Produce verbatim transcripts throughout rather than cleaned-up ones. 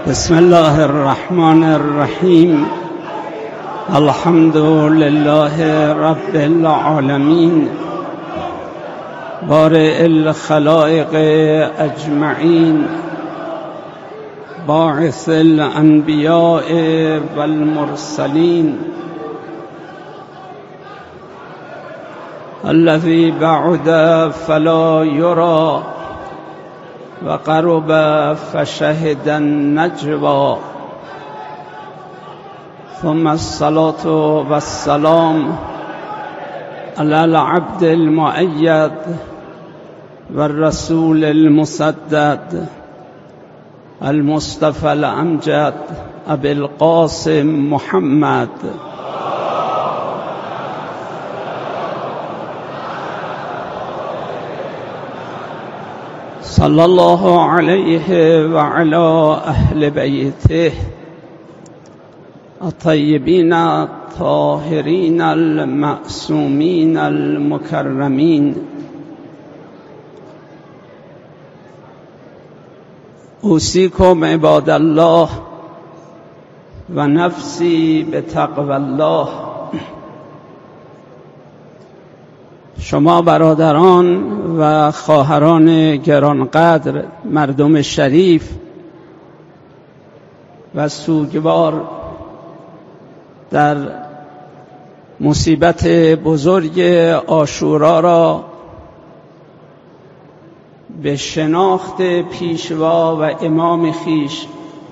بسم الله الرحمن الرحیم. الحمد لله رب العالمین، بارئ الخلائق اجمعین، باعث الانبیاء والمرسلین، الذی بعد فلا یرى وقرب فشهد النجوى، ثم الصلاة والسلام على العبد المؤيد والرسول المسدد المصطفى الأمجد أبي القاسم محمد صلى الله عليه وعلى أهل بيته الطيبين الطاهرين المعصومين المكرمين. أوصيكم عباد الله ونفسي بتقوى الله. شما برادران و خواهران گرانقدر، مردم شریف و سوگوار در مصیبت بزرگ عاشورا را به شناخت پیشوا و امام خیش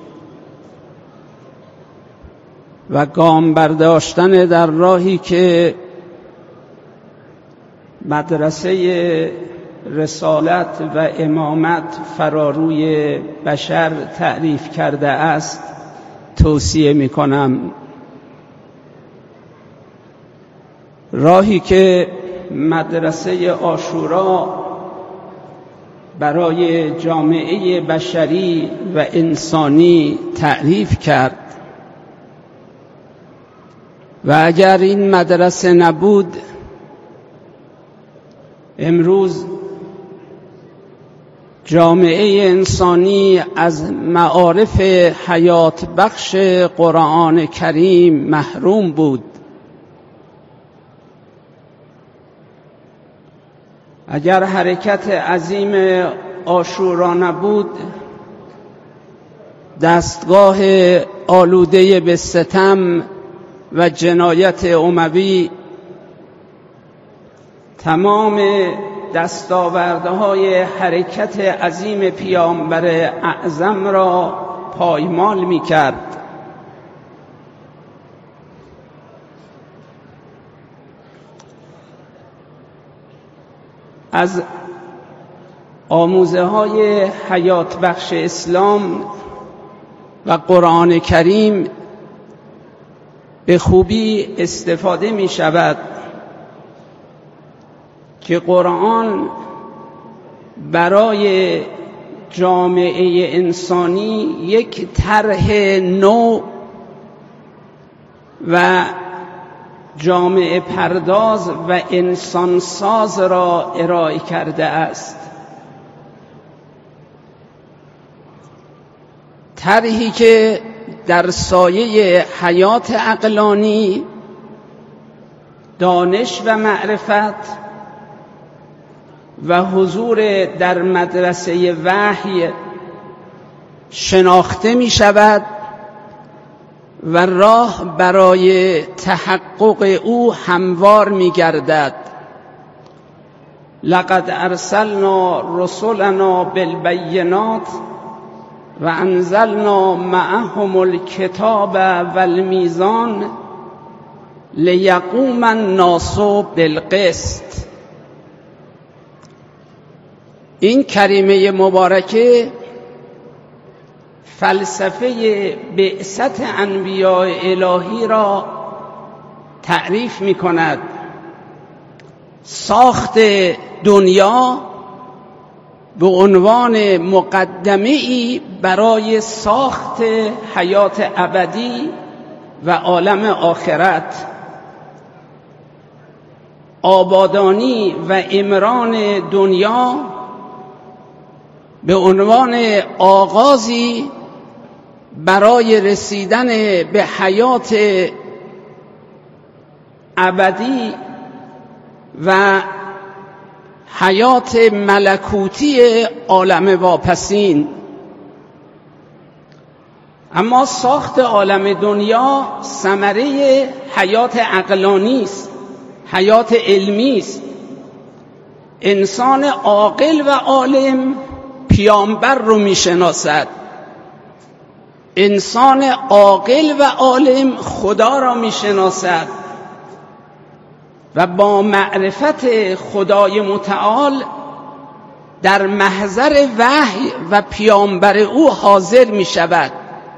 و گام برداشتن در راهی که مدرسه رسالت و امامت فراروی بشر تعریف کرده است توصیه می کنم. راهی که مدرسه عاشورا برای جامعه بشری و انسانی تعریف کرد و اگر این مدرسه نبود امروز جامعه انسانی از معارف حیات بخش قرآن کریم محروم بود. اگر حرکت عظیم عاشورا نبود، دستگاه آلوده به ستم و جنایت اموی تمام دستاوردهای حرکت عظیم پیامبر اعظم را پایمال می کرد. از آموزه های حیات بخش اسلام و قرآن کریم به خوبی استفاده می شود که قرآن برای جامعه انسانی یک طرح نو و جامعه پرداز و انسان ساز را ارائه کرده است. طرحی که در سایه حیات عقلانی، دانش و معرفت و حضور در مدرسه وحی شناخته می شود و راه برای تحقق او هموار می گردد. لقد ارسلنا رسلنا بالبینات و انزلنا معهم الکتاب والمیزان لیقوم الناس بالقسط. این کریمه مبارکه فلسفه بعثت انبیاء الهی را تعریف می کند. ساخت دنیا به عنوان مقدمه‌ای برای ساخت حیات ابدی و عالم آخرت، آبادانی و عمران دنیا به عنوان آغازی برای رسیدن به حیات ابدی و حیات ملکوتی عالم واپسین. اما ساخت عالم دنیا ثمره حیات عقلانی است، حیات علمی است. انسان عاقل و عالم پیامبر رو میشناسد، انسان عاقل و عالم خدا را میشناسد و با معرفت خدای متعال در محضر وحی و پیامبر او حاضر می شود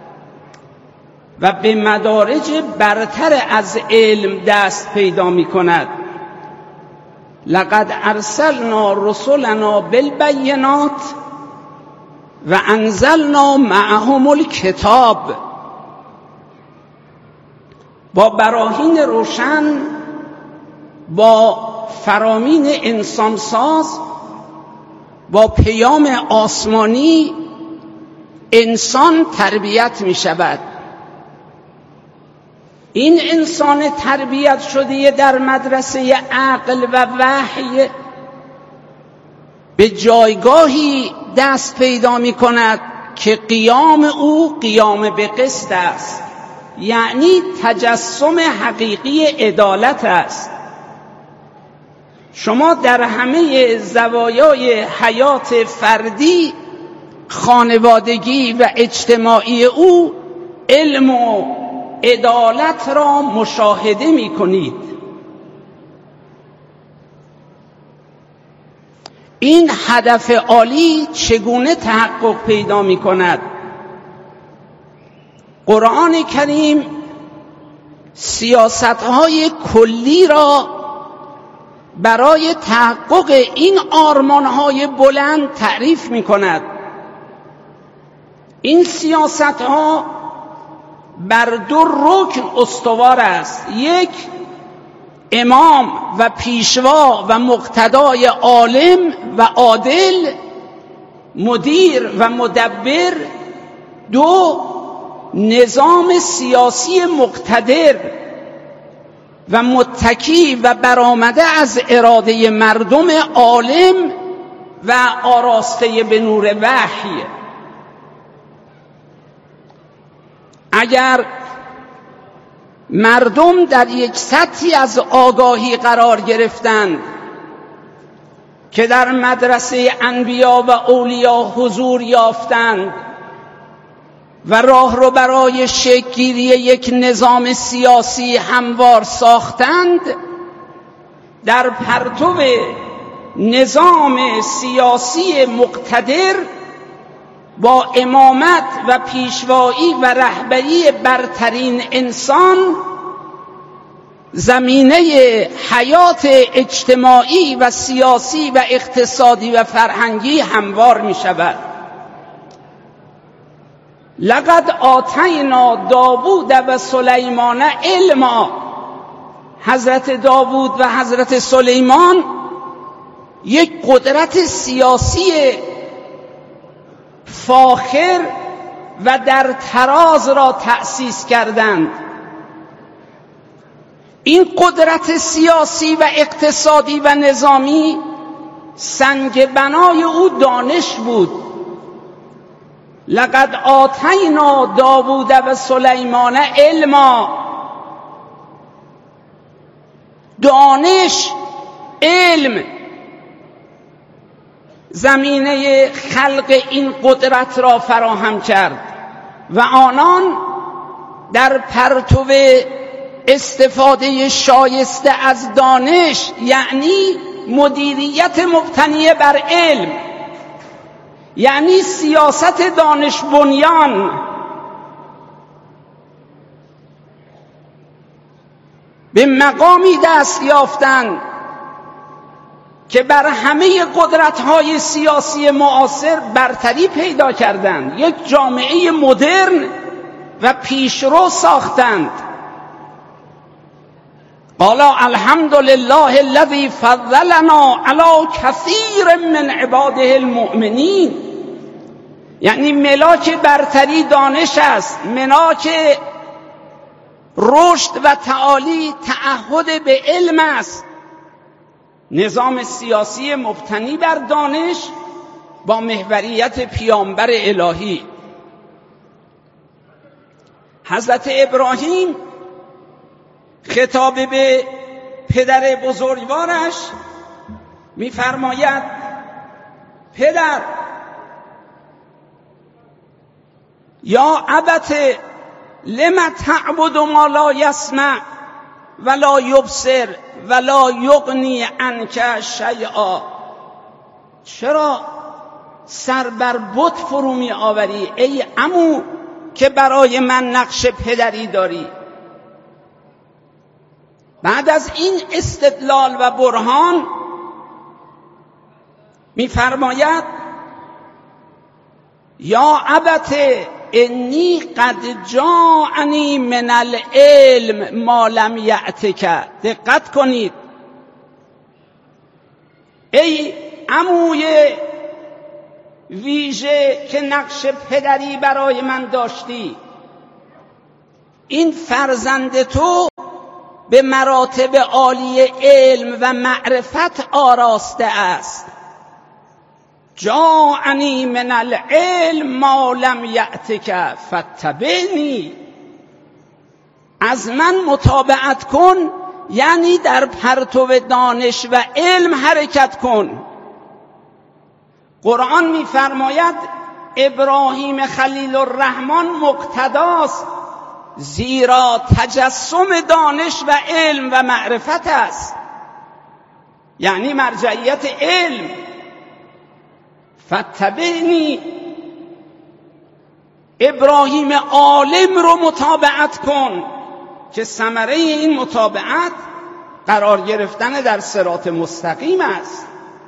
و به مدارج برتر از علم دست پیدا می کند. لقد ارسلنا رسلنا بالبینات و انزلنا معهم الکتاب. با براهین روشن، با فرامین انسانساز، با پیام آسمانی انسان تربیت می شود. این انسان تربیت شده در مدرسه عقل و وحی به جایگاهی دست پیدا می کند که قیام او قیام به قسط است، یعنی تجسم حقیقی عدالت است. شما در همه زوایای حیات فردی، خانوادگی و اجتماعی او علم و عدالت را مشاهده می کنید. این هدف عالی چگونه تحقق پیدا می کند؟ قرآن کریم سیاست‌های کلی را برای تحقق این آرمان‌های بلند تعریف می کند. این سیاست‌ها بر دو رکن استوار است. یک، امام و پیشوا و مقتدای عالم و عادل، مدیر و مدبر. دو، نظام سیاسی مقتدر و متکی و برآمده از اراده مردم عالم و آراسته به نور وحی. اگر مردم در یک سطحی از آگاهی قرار گرفتند که در مدرسه انبیا و اولیا حضور یافتند و راه رو برای شکل‌گیری یک نظام سیاسی هموار ساختند، در پرتو نظام سیاسی مقتدر با امامت و پیشوایی و رهبری برترین انسان، زمینه حیات اجتماعی و سیاسی و اقتصادی و فرهنگی هموار می شود. لقد آتینا داوود و سلیمان علما. حضرت داوود و حضرت سلیمان یک قدرت سیاسی فاخر و در تراز را تأسیس کردند. این قدرت سیاسی و اقتصادی و نظامی سنگ بنای او دانش بود. لقد آتینا داوود و سلیمان علما. دانش، علم زمینه خلق این قدرت را فراهم کرد و آنان در پرتو استفاده شایسته از دانش، یعنی مدیریت مبتنی بر علم، یعنی سیاست دانش بنیان، به مقامی دست یافتند که بر همه قدرت‌های سیاسی معاصر برتری پیدا کردند. یک جامعه مدرن و پیشرو ساختند. قال الحمد لله الذي فضلنا على كثير من عباده المؤمنین. یعنی ملاک برتری دانش است، ملاک رشد و تعالی تعهد به علم است. نظام سیاسی مبتنی بر دانش با محوریت پیامبر الهی. حضرت ابراهیم خطاب به پدر بزرگوارش می‌فرماید پدر یا ابت لم تعبد ما لا یسمع ولا یبصر ولا یغنی عنک شیئا، چرا سر بر بت فرو می آوری ای عمو که برای من نقش پدری داری؟ بعد از این استدلال و برهان می‌فرماید یا ابت انی قد جاءنی من العلم ما لم یأتک. دقت کنید، ای عموی ویژه که نقش پدری برای من داشتی، این فرزند تو به مراتب عالی علم و معرفت آراسته است. جاءنی من العلم ما لم یأتک فاتبعنی، از من متابعت کن، یعنی در پرتو دانش و علم حرکت کن. قرآن می‌فرماید ابراهیم خلیل الرحمن مقتداست، زیرا تجسم دانش و علم و معرفت است، یعنی مرجعیت علم. فاتبعنی، ابراهیم عالم رو متابعت کن که ثمره این متابعت قرار گرفتن در صراط مستقیم است.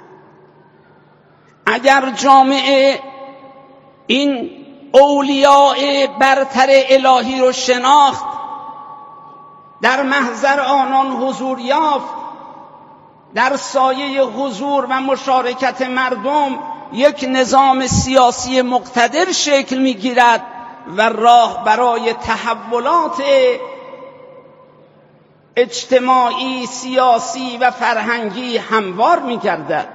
اگر جامعه این اولیاء برتر الهی رو شناخت، در محضر آنان حضور یافت، در سایه حضور و مشارکت مردم یک نظام سیاسی مقتدر شکل می‌گیرد و راه برای تحولات اجتماعی، سیاسی و فرهنگی هموار می‌گردد.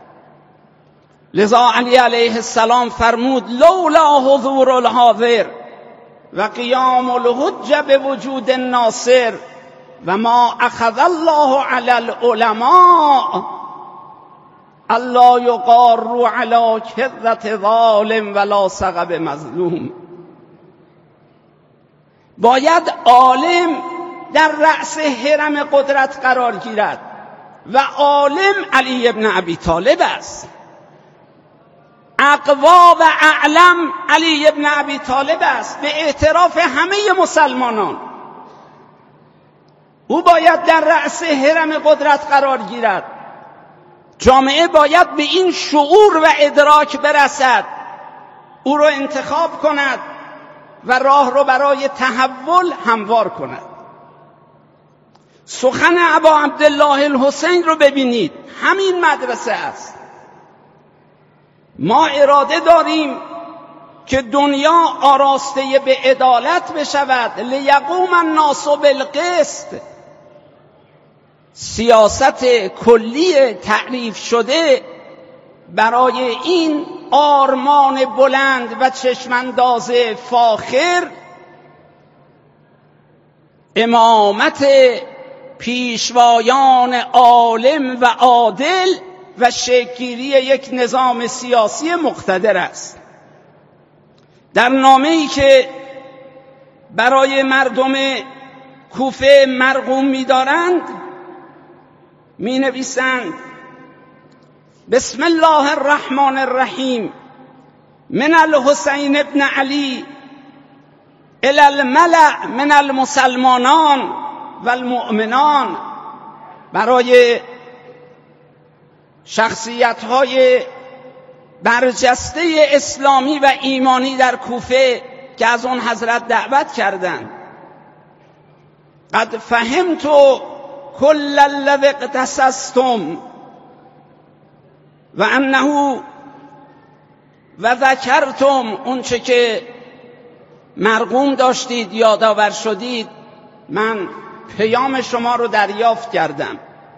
لذا علی علیه السلام فرمود لولا حضور الحاضر و قیام الحجه به وجود الناصر و ما اخذ الله علی العلماء الله یقار علی کذة ظالم ولا سقب مظلوم. باید عالم در رأس هرم قدرت قرار گیرد و عالم علی ابن ابی طالب است. اقوا و اعلم علی ابن ابی طالب است به اعتراف همه مسلمانان. او باید در رأس هرم قدرت قرار گیرد. جامعه باید به این شعور و ادراک برسد، او را انتخاب کند و راه رو برای تحول هموار کند. سخن ابا عبدالله الحسین رو ببینید، همین مدرسه است. ما اراده داریم که دنیا آراسته به عدالت بشود، لیقوم الناس بالقسط. سیاست کلی تعریف شده برای این آرمان بلند و چشمانداز فاخر، امامت پیشوایان عالم و عادل و شکل‌گیری یک نظام سیاسی مقتدر است. در نامه‌ای که برای مردم کوفه مرقوم می‌دارند می‌نویسند بسم الله الرحمن الرحیم من الحسین ابن علی الی الملأ من المسلمانان و المؤمنان. برای شخصیت‌های برجسته اسلامی و ایمانی در کوفه که از اون حضرت دعوت کردند. قد فهمت کل الذی اقتصصتم و انه و ذکرتم، اون چه که مرغوم داشتید، یادآور شدید، من پیام شما رو دریافت کردم.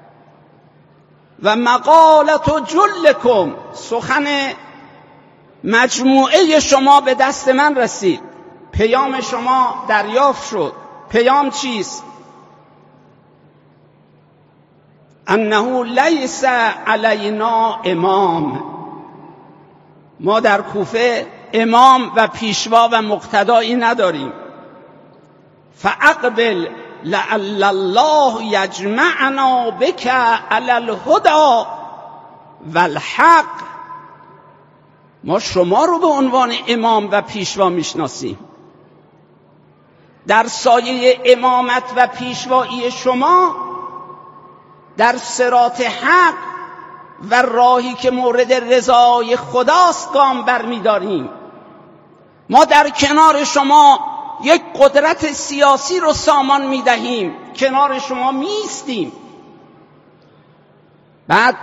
و مقالت جلکم، سخن مجموعه شما به دست من رسید، پیام شما دریافت شد. پیام چیست؟ انه لیس علینا امام، ما در کوفه امام و پیشوا و مقتدایی نداریم. فاقبل لعل الله یجمعنا بک علی الهدی والحق، ما شما رو به عنوان امام و پیشوا میشناسیم. در سایه امامت و پیشوایی شما در صراط حق و راهی که مورد رضای خداست گام برمی‌داریم. ما در کنار شما یک قدرت سیاسی رو سامان می‌دهیم، کنار شما می‌ایستیم. بعد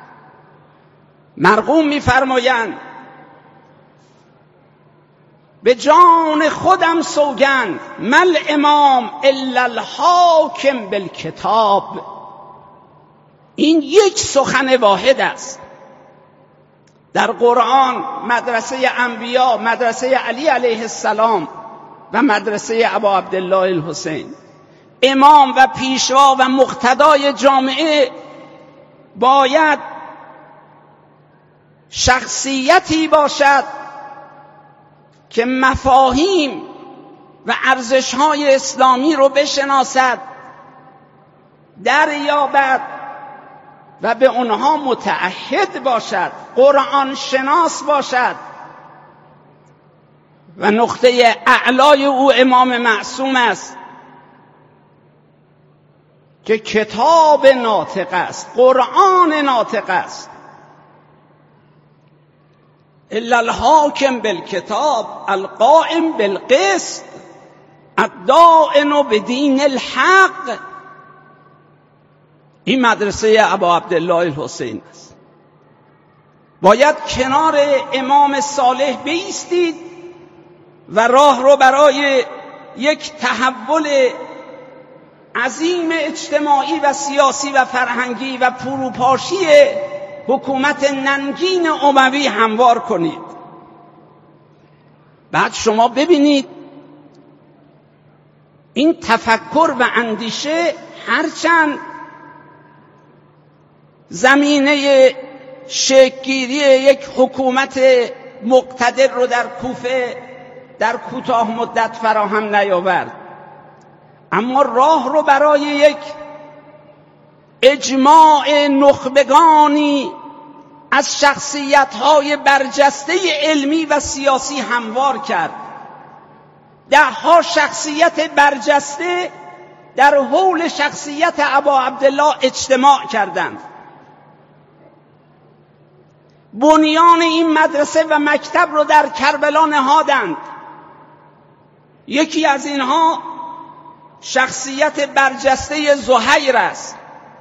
مرقوم می‌فرمایند به جان خودم سوگند مل امام الا الحاکم بالکتاب. این یک سخن واحد است. در قرآن مدرسه انبیا، مدرسه علی علیه السلام و مدرسه ابا عبدالله الحسین، امام و پیشوا و مقتدای جامعه باید شخصیتی باشد که مفاهیم و ارزش‌های اسلامی رو بشناسد، دریابد و به اونها متعهد باشد، قرآن شناس باشد. و نقطه اعلای او امام معصوم است که کتاب ناطق است، قرآن ناطق است. الا الحاکم بالکتاب القائم بالقسط الدائن بدین الحق. این مدرسه ابا عبدالله الحسین است. باید کنار امام صالح بایستید و راه رو برای یک تحول عظیم اجتماعی و سیاسی و فرهنگی و فروپاشی حکومت ننگین اموی هموار کنید. بعد شما ببینید این تفکر و اندیشه هرچند زمینه شکل‌گیری یک حکومت مقتدر رو در کوفه در کوتاه مدت فراهم نیاورد، اما راه رو برای یک اجماع نخبگانی از شخصیت‌های برجسته علمی و سیاسی هموار کرد. ده ها شخصیت برجسته در حول شخصیت ابا عبدالله اجتماع کردند. بنیان این مدرسه و مکتب رو در کربلا نهادند. یکی از اینها شخصیت برجسته زهیر است.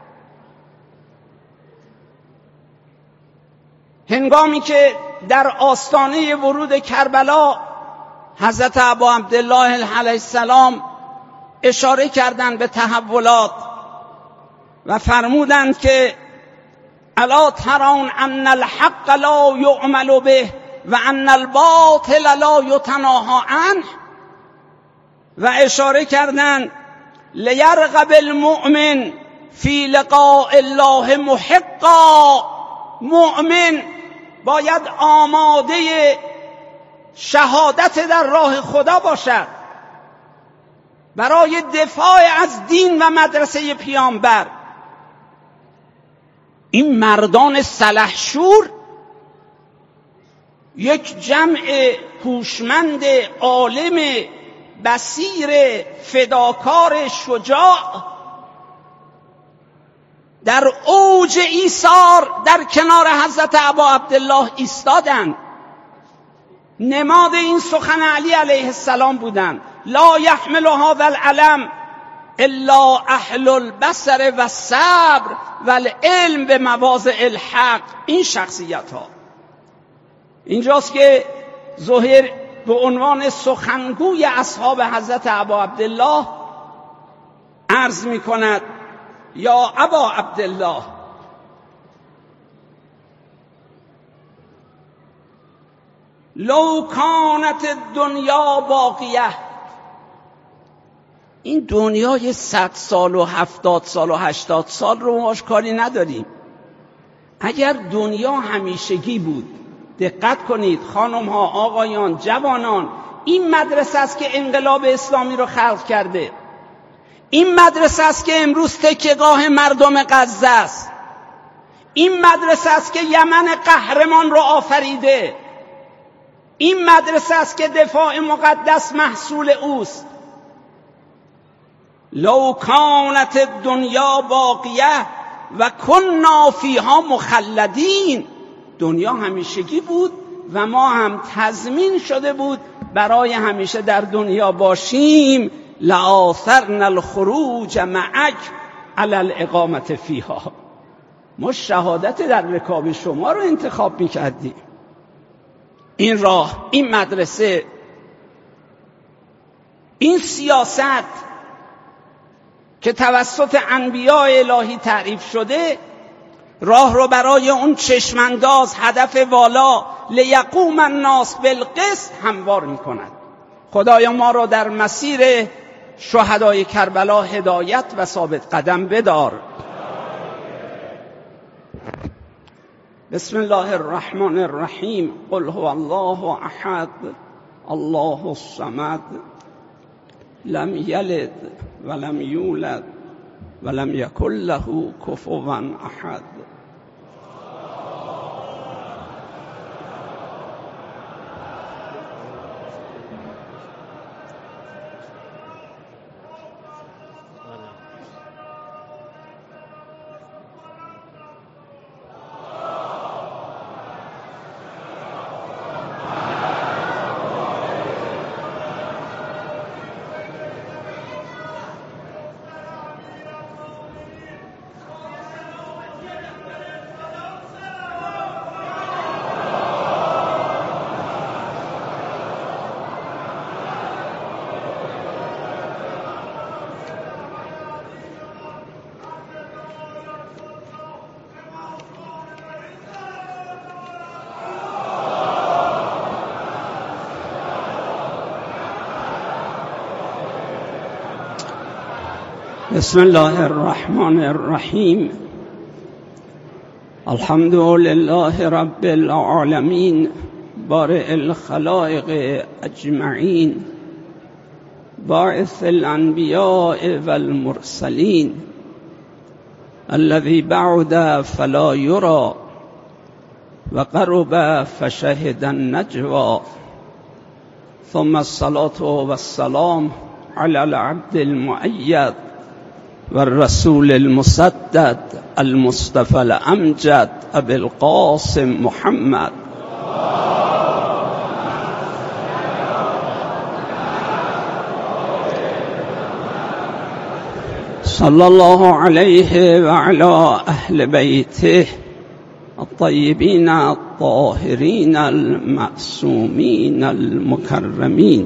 هنگامی که در آستانه ورود کربلا حضرت ابا عبدالله علیه السلام اشاره کردند به تحولات و فرمودند که الا ترون ان الحق لا یعمل به و ان الباطل لا یتناهی عنه، و اشاره کردند لیرغب المؤمن فی لقاء الله محقا. مؤمن باید آماده شهادت در راه خدا باشد برای دفاع از دین و مدرسه پیامبر. این مردان سلحشور یک جمع هوشمند، عالم، بصیر، فداکار، شجاع در اوج ایثار در کنار حضرت ابا عبدالله ایستادند. نماد این سخن علی علیه السلام بودند. لا یحمل هذا العلم الا اهل البصر و الصبر و العلم به مواضع الحق. این شخصیت ها اینجاست که زهیر به عنوان سخنگوی اصحاب حضرت ابا عبدالله عرض می کند: یا ابا عبدالله، لو کانت الدنیا باقیه. این دنیای صد سال و هفتاد سال و هشتاد سال رو ماش کاری نداریم. اگر دنیا همیشگی بود، دقت کنید خانم ها، آقایان، جوانان، این مدرسه است که انقلاب اسلامی رو خلق کرده. این مدرسه است که امروز تکیهگاه مردم غزه است. این مدرسه است که یمن قهرمان رو آفریده. این مدرسه است که دفاع مقدس محصول اوست. لو کانت الدنیا باقیه و کنا فیها مخلدین. دنیا همیشگی بود و ما هم تضمین شده بود برای همیشه در دنیا باشیم. لآثرنا الخروج معک علی الاقامة فیها. ما شهادت در رکاب شما رو انتخاب میکردیم. این راه، این مدرسه، این سیاست که توسط انبیاء الهی تعریف شده، راه رو برای اون چشمانداز، هدف والا لیقوم الناس بالقسط هموار میکند. خدایا ما رو در مسیر شهدای کربلا هدایت و ثابت قدم بدار. بسم الله الرحمن الرحیم. قل هو الله احد الله الصمد لم یلد ولم یولد ولم یکن له کفوا احد. بسم الله الرحمن الرحیم. الحمد لله رب العالمین بارئ الخلائق اجمعین باعث الانبیاء والمرسلین الذي بعد فلا یرى وقرب فشهد النجوى ثم الصلاة والسلام على العبد المؤید والرسول المسدد المصطفى الأمجد أبي القاسم محمد صلى الله عليه وعلى أهل بيته الطيبين الطاهرين المعصومين المكرمين.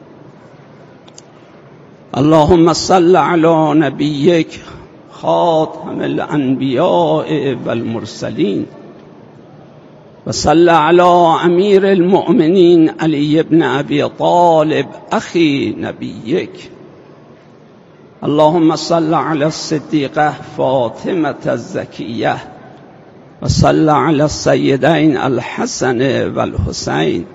اللهم صل على نبيك خاتم الأنبياء والمرسلين وصل على أمير المؤمنين علي بن أبي طالب أخي نبيك. اللهم صل على الصديقة فاطمة الزكية وصل على السيدين الحسن والحسين.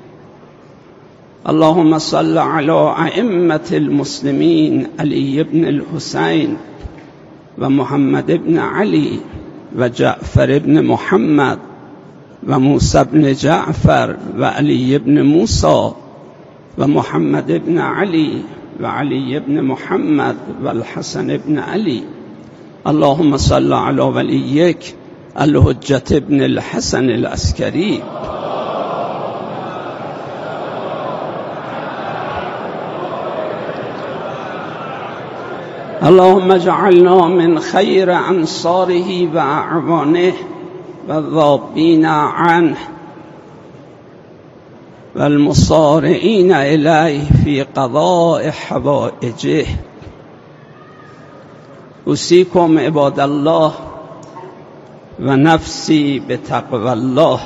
اللهم صل على أئمة المسلمين علي بن الحسين ومحمد بن علي وجعفر بن محمد وموسى بن جعفر وعلي بن موسى ومحمد بن علي وعلي بن محمد والحسن بن علي. اللهم صل على وليك الحجة بن الحسن العسكري. اللهم اجعلنا من خير أنصاره وأعوانه والذابين عنه و المصارعین الیه فی قضاء حوائجه. اوصیکم عباد الله و نفسی بتقوی الله.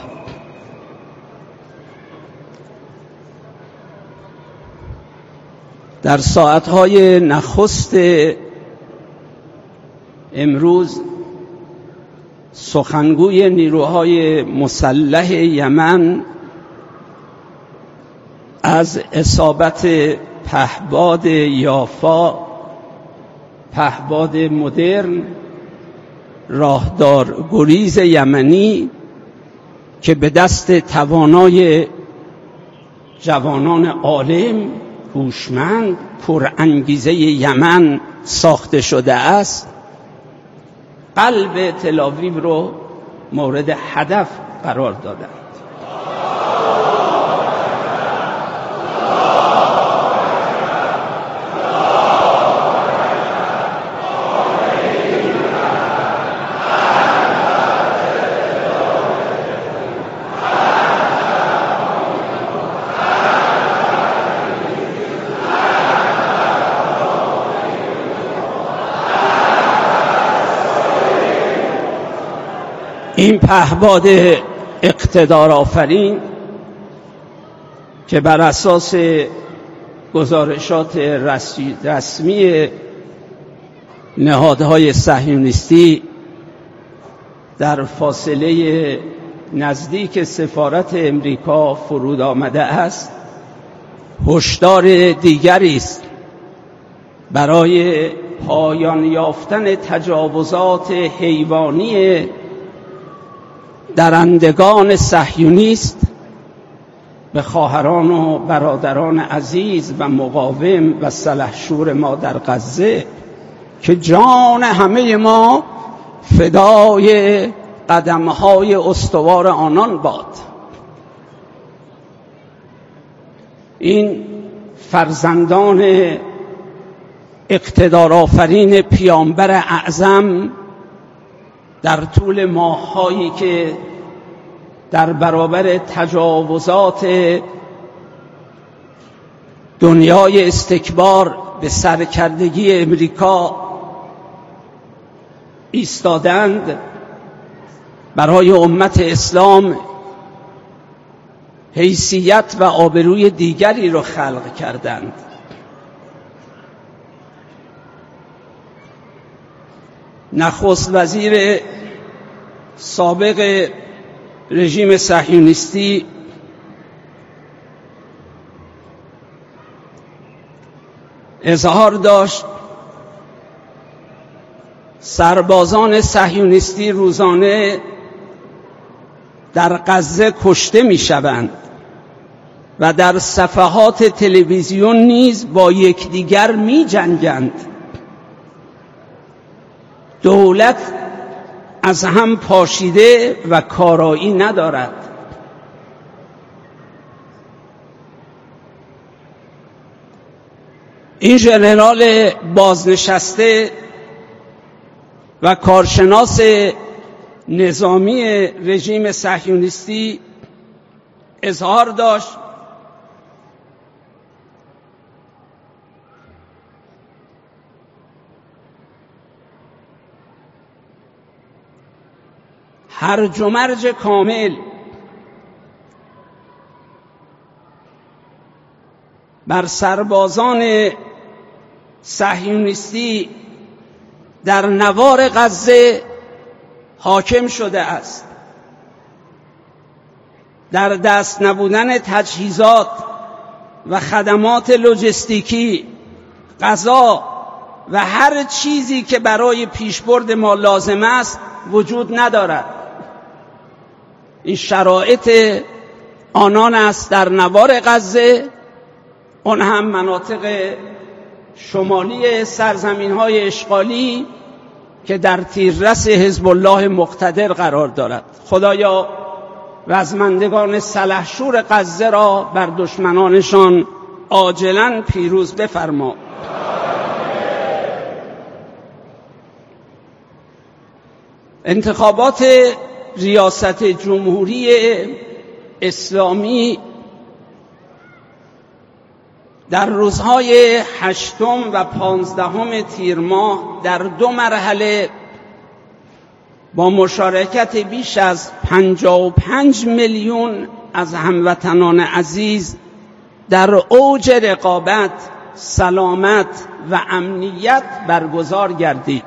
در ساعتهای نخست امروز سخنگوی نیروهای مسلح یمن از اصابت پهباد یافا، پهباد مدرن راهدار گریز یمنی که به دست توانای جوانان عالم هوشمند پرانگیزه یمن ساخته شده است، قلب تل‌آویو رو مورد هدف قرار دادند. این پهباد اقتدار آفرین که بر اساس گزارشات رسمی نهادهای صهیونیستی در فاصله نزدیک سفارت امریکا فرود آمده است، هشدار دیگری است برای پایان یافتن تجاوزات حیوانی درندگان صهیونیست به خواهران و برادران عزیز و مقاوم و سلحشور ما در غزه که جان همه ما فدای قدمهای استوار آنان باد. این فرزندان اقتدارآفرین پیامبر اعظم در طول ماه‌هایی که در برابر تجاوزات دنیای استکبار به سرکردگی امریکا ایستادند، برای امت اسلام حیثیت و آبروی دیگری را خلق کردند. نخست وزیر سابق رژیم صهیونیستی اظهار داشت سربازان صهیونیستی روزانه در غزه کشته می‌شوند و در صفحات تلویزیون نیز با یکدیگر می‌جنگند. دولت از هم پاشیده و کارایی ندارد. این ژنرال بازنشسته و کارشناس نظامی رژیم صهیونیستی اظهار داشت هرج و مرج کامل بر سربازان صهیونیستی در نوار غزه حاکم شده است. در دست نبودن تجهیزات و خدمات لوجستیکی، غذا و هر چیزی که برای پیشبرد ما لازم است وجود ندارد. این شرایط آنان است در نوار غزه، آن هم مناطق شمالی سرزمین‌های اشغالی که در تیررس حزب الله مقتدر قرار دارد. خدایا رزمندگان سلحشور غزه را بر دشمنانشان عاجلاً پیروز بفرما. انتخابات ریاست جمهوری اسلامی در روزهای هشتم و پانزدهم تیر ماه در دو مرحله با مشارکت بیش از پنجاه و پنج میلیون از هموطنان عزیز در اوج رقابت، سلامت و امنیت برگزار گردید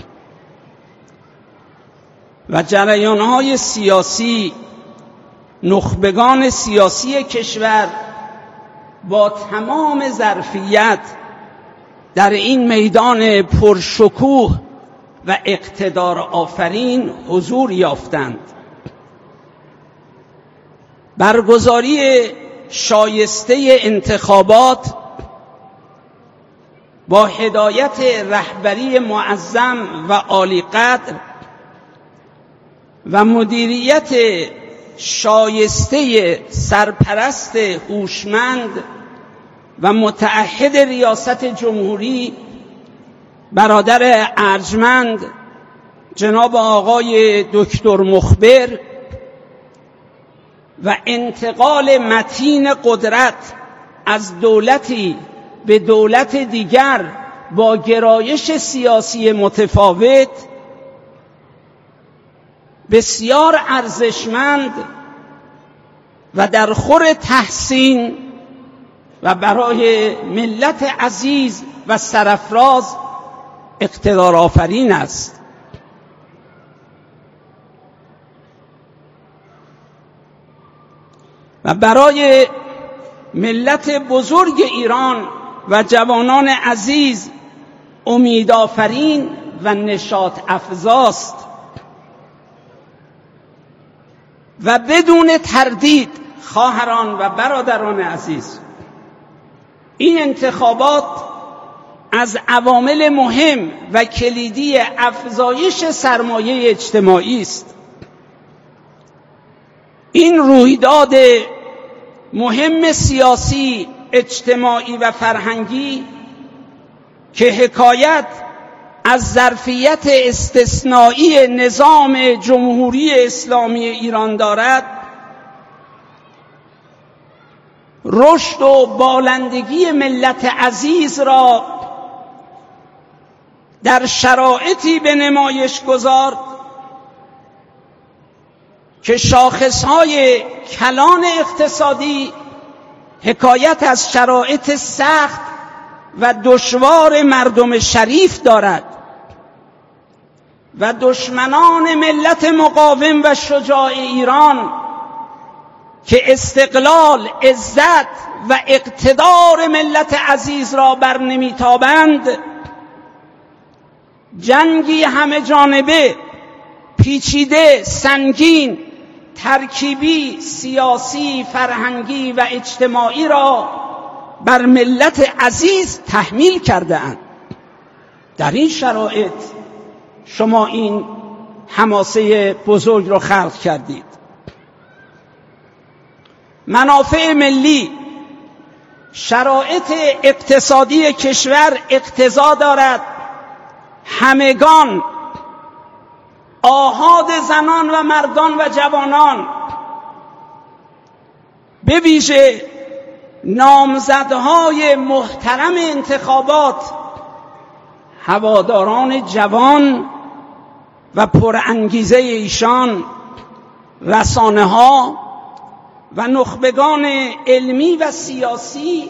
و جریان‌های سیاسی، نخبگان سیاسی کشور با تمام ظرفیت در این میدان پرشکوه و اقتدار آفرین حضور یافتند. برگزاری شایسته انتخابات با هدایت رهبری معظم و عالی‌قدر و مدیریت شایسته سرپرست هوشمند و متعهد ریاست جمهوری برادر ارجمند جناب آقای دکتر مخبر و انتقال متین قدرت از دولتی به دولت دیگر با گرایش سیاسی متفاوت بسیار ارزشمند و در خور تحسین و برای ملت عزیز و سرفراز اقتدار آفرین است. و برای ملت بزرگ ایران و جوانان عزیز امیدآفرین و نشاط افزاست و بدون تردید خواهران و برادران عزیز، این انتخابات از عوامل مهم و کلیدی افزایش سرمایه اجتماعی است. این رویداد مهم سیاسی، اجتماعی و فرهنگی که حکایت از ظرفیت استثنایی نظام جمهوری اسلامی ایران دارد، رشد و بالندگی ملت عزیز را در شرایطی به نمایش گذارد که شاخصهای کلان اقتصادی حکایت از شرایط سخت و دشوار مردم شریف دارد و دشمنان ملت مقاوم و شجاع ایران که استقلال، عزت و اقتدار ملت عزیز را بر نمیتابند، جنگی همه جانبه، پیچیده، سنگین، ترکیبی، سیاسی، فرهنگی و اجتماعی را بر ملت عزیز تحمیل کرده‌اند. در این شرایط شما این حماسه بزرگ را خلق کردید. منافع ملی، شرایط اقتصادی کشور اقتضا دارد همگان، آحاد زنان و مردان و جوانان، به ویژه نامزدهای محترم انتخابات، هواداران جوان و پرانگیزه ایشان، رسانه‌ها و نخبگان علمی و سیاسی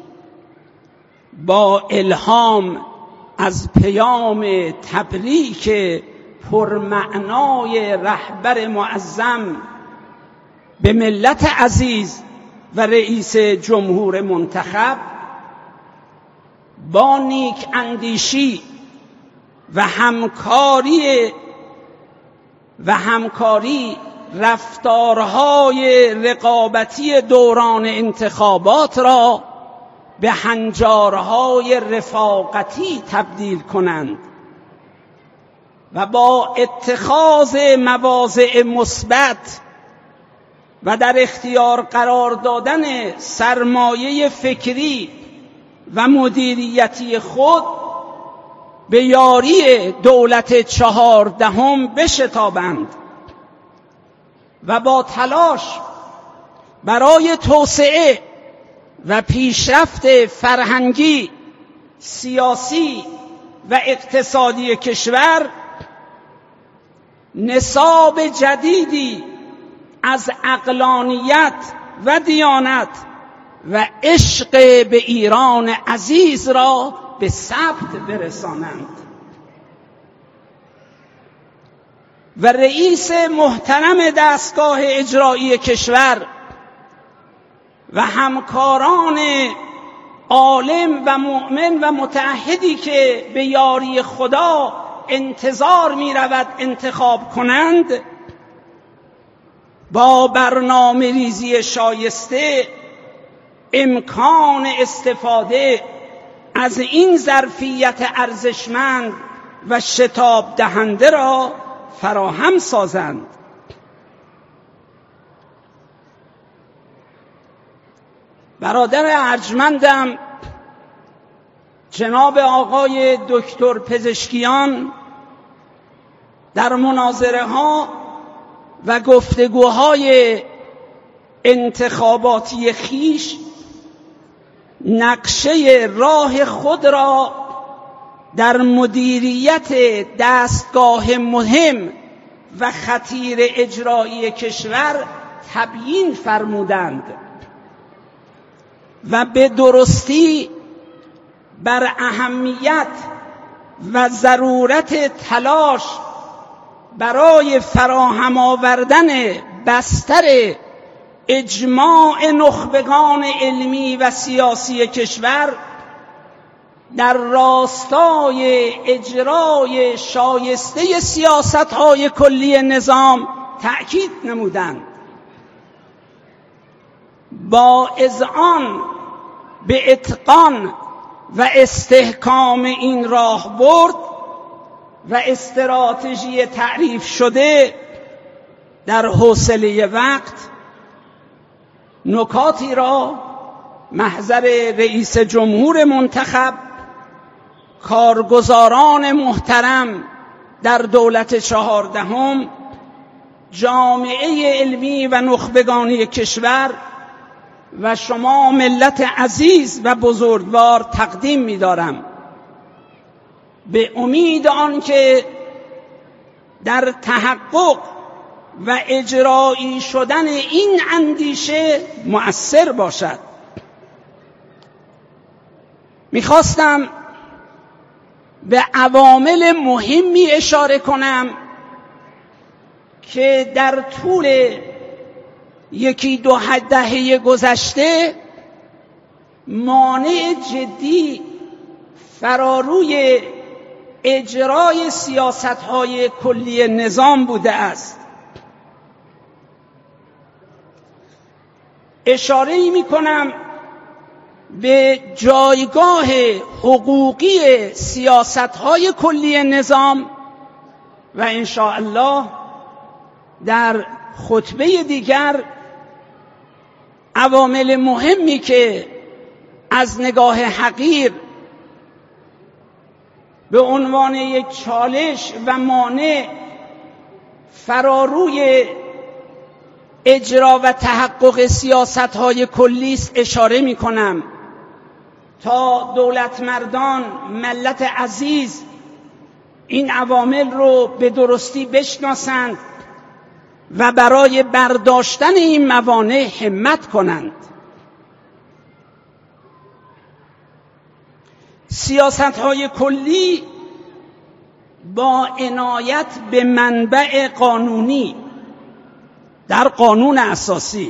با الهام از پیام تبریک پرمعنای رهبر معظم به ملت عزیز و رئیس جمهور منتخب، با نیک اندیشی و همکاری و همکاری رفتارهای رقابتی دوران انتخابات را به هنجارهای رفاقتی تبدیل کنند و با اتخاذ مواضع مثبت و در اختیار قرار دادن سرمایه فکری و مدیریتی خود به یاری دولت چهاردهم بشتابند و با تلاش برای توسعه و پیشرفت فرهنگی، سیاسی و اقتصادی کشور نصاب جدیدی از عقلانیت و دیانت و عشق به ایران عزیز را به ثبت برسانند. و رئیس محترم دستگاه اجرایی کشور و همکاران عالم و مؤمن و متعهدی که به یاری خدا انتظار می رود انتخاب کنند، با برنامه ریزی شایسته امکان استفاده از این ظرفیت ارزشمند و شتاب دهنده را فراهم سازند. برادر ارجمندم جناب آقای دکتر پزشکیان در مناظره ها و گفتگوهای انتخاباتی خیش نقشه راه خود را در مدیریت دستگاه مهم و خطیر اجرایی کشور تبیین فرمودند و به درستی بر اهمیت و ضرورت تلاش برای فراهم آوردن بستر اجماع نخبگان علمی و سیاسی کشور در راستای اجرای شایسته سیاست‌های کلی نظام تأکید نمودند. با اذعان به اتقان و استحکام این راهبرد و استراتژی تعریف شده در حوصله وقت نکاتی را محضر رئیس جمهور منتخب، کارگزاران محترم در دولت چهاردهم، جامعه علمی و نخبگانی کشور و شما ملت عزیز و بزرگوار تقدیم می‌دارم، به امید آنکه در تحقق و اجرایی شدن این اندیشه مؤثر باشد. می‌خواستم به عوامل مهمی اشاره کنم که در طول یکی دو دهه گذشته مانع جدی فراروی اجرای سیاست‌های کلی نظام بوده است. اشاره‌ای می‌کنم به جایگاه حقوقی سیاست‌های کلی نظام و ان شاء الله در خطبه دیگر عوامل مهمی که از نگاه حقیر به عنوان یک چالش و مانع فراروی اجرا و تحقق سیاست‌های کلی است اشاره می‌کنم تا دولت مردان، ملت عزیز این عوامل رو به درستی بشناسند و برای برداشتن این موانع همت کنند. سیاست‌های کلی با عنایت به منبع قانونی در قانون اساسی،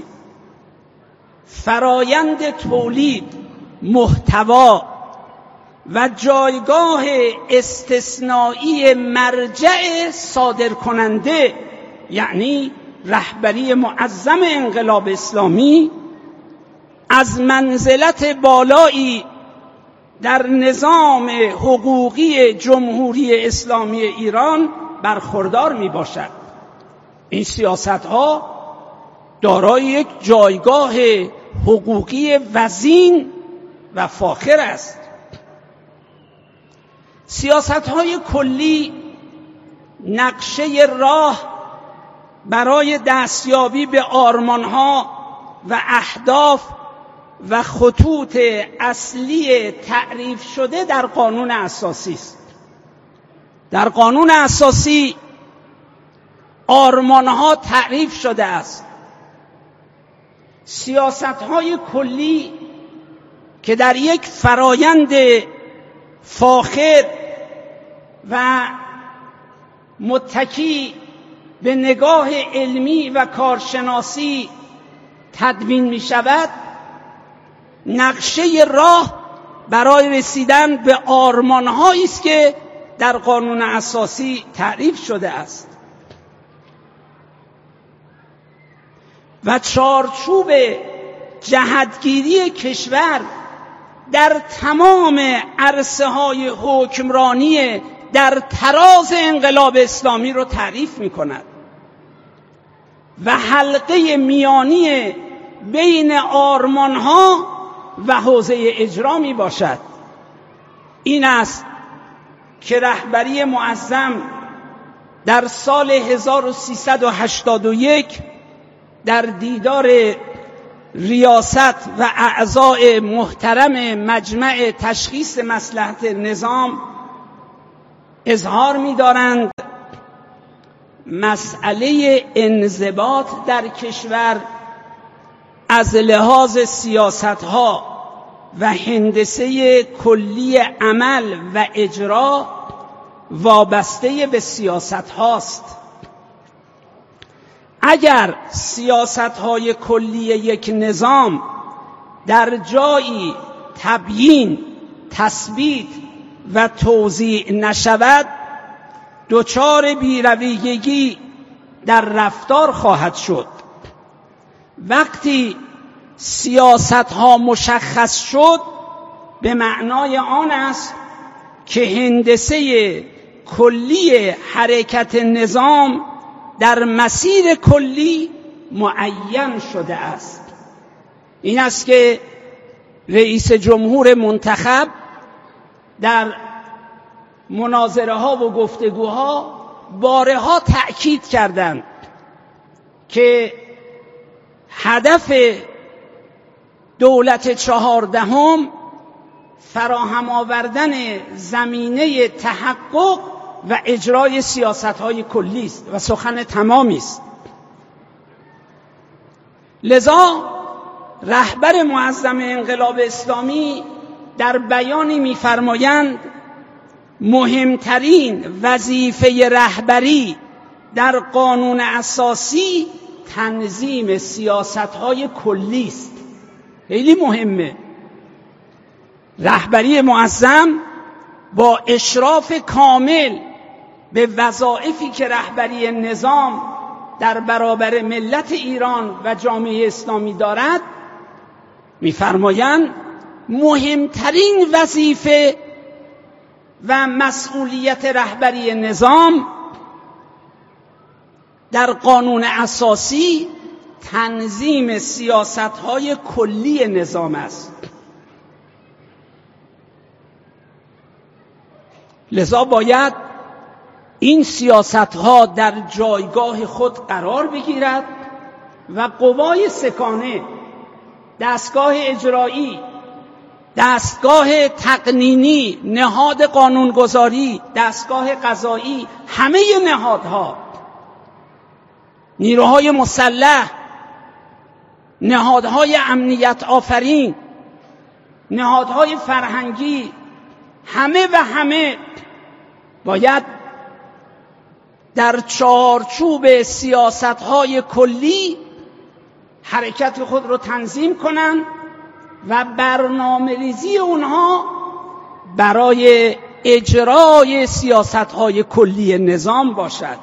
فرایند تولید، محتوا و جایگاه استثنایی مرجع صادرکننده یعنی رهبری معظم انقلاب اسلامی از منزلت بالایی در نظام حقوقی جمهوری اسلامی ایران برخوردار می باشد. این سیاست‌ها دارای یک جایگاه حقوقی وزین و فاخر است. سیاست‌های کلی نقشه راه برای دستیابی به آرمان‌ها و اهداف و خطوط اصلی تعریف شده در قانون اساسی است. در قانون اساسی آرمان‌ها تعریف شده است. سیاست‌های کلی که در یک فرایند فاخر و متکی به نگاه علمی و کارشناسی تدوین می شود، نقشه راه برای رسیدن به آرمان‌هایی است که در قانون اساسی تعریف شده است و چارچوب جهتگیری کشور در تمام عرصه‌های حکمرانی در تراز انقلاب اسلامی رو تعریف می کند و حلقه میانی بین آرمان‌ها و حوزه اجرا می باشد. این است که رهبری معظم در سال هزار و سیصد و هشتاد و یک در دیدار ریاست و اعضای محترم مجمع تشخیص مصلحت نظام اظهار می‌دارند مسئله انضباط در کشور از لحاظ سیاست‌ها و هندسه کلی عمل و اجرا وابسته به سیاست‌هاست. اگر سیاست‌های کلی یک نظام در جایی تبیین، تثبیت و توزیع نشود، دچار بی‌رویگی در رفتار خواهد شد. وقتی سیاست‌ها مشخص شد، به معنای آن است که هندسه کلی حرکت نظام در مسیر کلی معین شده است. این است که رئیس جمهور منتخب در مناظره ها و گفتگوها بارها تأکید کردند که هدف دولت چهاردهم فراهم آوردن زمینه تحقق و اجرای سیاست‌های کلی است و سخن تمامی است. لذا رهبر معظم انقلاب اسلامی در بیانی می‌فرمایند مهمترین وظیفه رهبری در قانون اساسی تنظیم سیاست‌های کلی است. خیلی مهمه. رهبری معظم با اشراف کامل به وظایفی که رهبری نظام در برابر ملت ایران و جامعه اسلامی دارد می‌فرمایند مهمترین وظیفه و مسئولیت رهبری نظام در قانون اساسی تنظیم سیاست‌های کلی نظام است. لذا باید این سیاست‌ها در جایگاه خود قرار بگیرد و قوای سکانه، دستگاه اجرایی، دستگاه تقنینی، نهاد قانونگذاری، دستگاه قضایی، همه نهادها، نیروهای مسلح، نهادهای امنیت آفرین، نهادهای فرهنگی، همه و همه باید در چارچوب سیاست‌های کلی حرکت خود رو تنظیم کنند و برنامه‌ریزی اونها برای اجرای سیاست‌های کلی نظام باشد.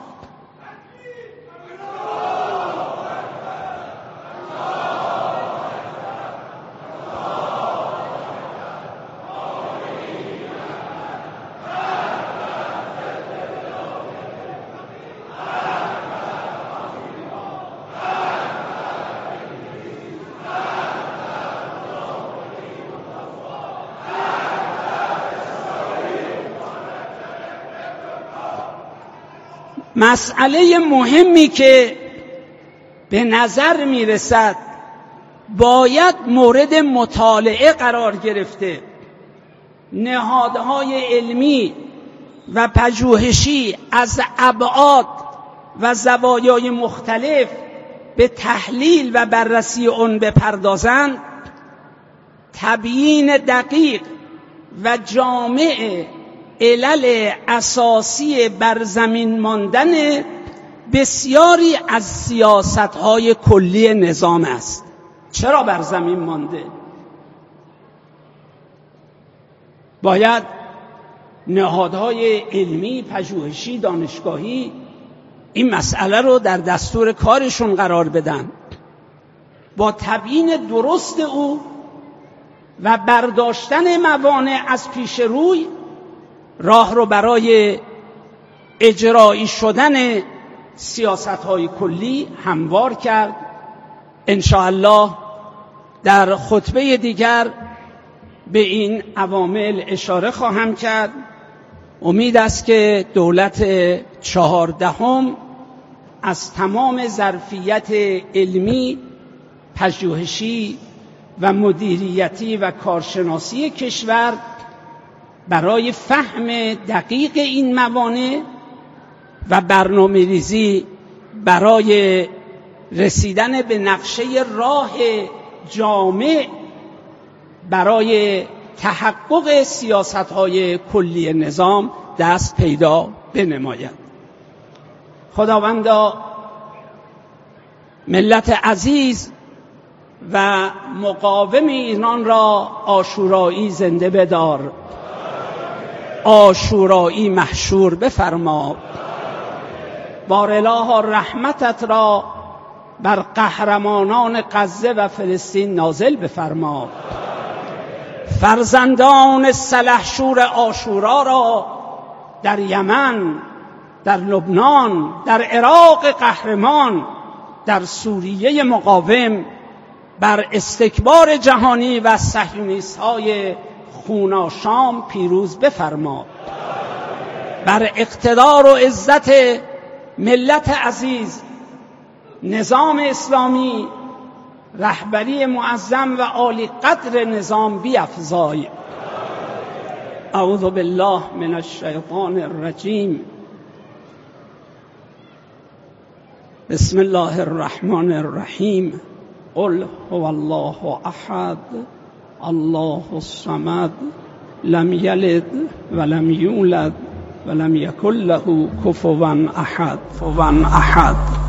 مسئله مهمی که به نظر می رسد باید مورد مطالعه قرار گرفته، نهادهای علمی و پژوهشی از ابعاد و زوایای مختلف به تحلیل و بررسی اون بپردازند، تبیین دقیق و جامع علل اساسی بر زمین ماندن بسیاری از سیاست‌های کلی نظام است. چرا بر زمین مانده؟ باید نهادهای علمی، پژوهشی، دانشگاهی این مسئله رو در دستور کارشون قرار بدن، با تبیین درست او و برداشتن موانع از پیش روی راه رو برای اجرایی شدن سیاست‌های کلی هموار کرد. انشاءالله در خطبه دیگر به این عوامل اشاره خواهم کرد. امید است که دولت چهاردهم از تمام ظرفیت علمی، پژوهشی و مدیریتی و کارشناسی کشور برای فهم دقیق این موانع و برنامه‌ریزی برای رسیدن به نقشه راه جامع برای تحقق سیاست‌های کلی نظام دست پیدا بنماید. خداوندا ملت عزیز و مقاوم ایران را عاشورایی زنده بدار، عاشورایی محشور بفرما. بار اله رحمتت را بر قهرمانان غزه و فلسطین نازل بفرما. فرزندان سلحشور عاشورا را در یمن، در لبنان، در عراق قهرمان، در سوریه مقاوم بر استکبار جهانی و صهیونیست‌های خوناشام پیروز بفرما. بر اقتدار و عزت ملت عزیز، نظام اسلامی، رهبری معظم و عالی قدر نظام بیفزای. اعوذ بالله من الشیطان الرجیم. بسم الله الرحمن الرحیم. قل هو الله احد الله الصمد لم یلد ولم یولد ولم یکن له کفوا احد.